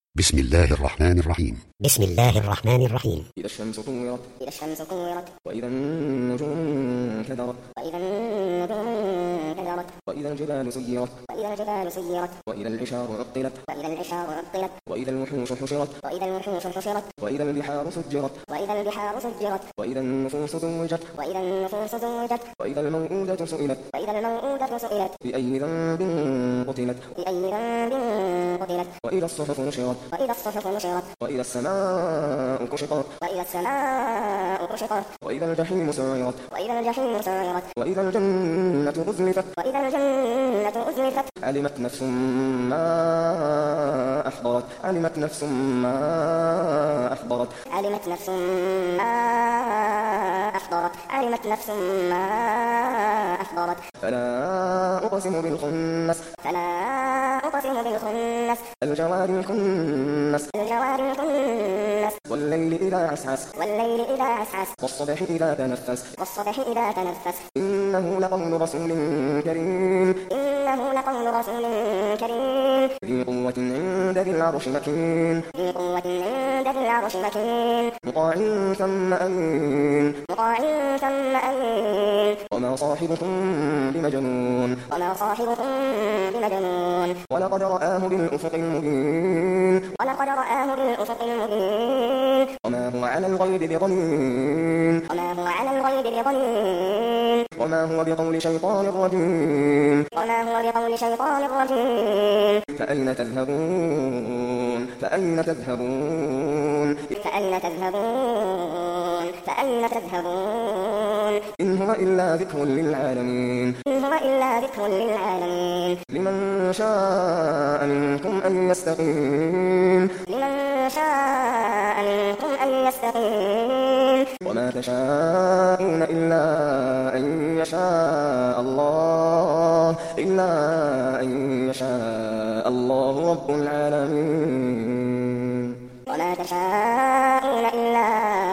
بسم الله الرحمن الرحيم. بسم الله الرحمن الرحيم. إذا الشمس كورت وإذا النجوم كدرت وإذا الجبال سيرت وإذا العشار عطلت وإذا الوحوش حشرت وإذا البحار سجرت وإذا النفوس زوجت وإذا الموءودة سئلت بأي ذنب قتلت وإذا الصحف نشرت وإذا السماء كشطت وإذا الجحيم سعرت وإذا الجنة أزلفت علمت نفس ما أحضرت فلا أقسم بالخنس الجوار الكنس والليل إذا عسعس والصبح إذا تنفس إنه لقول رسول كريم ذي قوة عند ذي العرش مكين مطاع ثم أمين وما صاحبكم بمجنون ولقد رآه بالأفق المبين وما هو على الغيب بضنين وما هو بقول شيطان رجيم فأين تذهبون إن هو إلا ذكر للعالمين لمن شاء منكم أن يستقيم وما تشاءون إلا أن يشاء الله رب العالمين.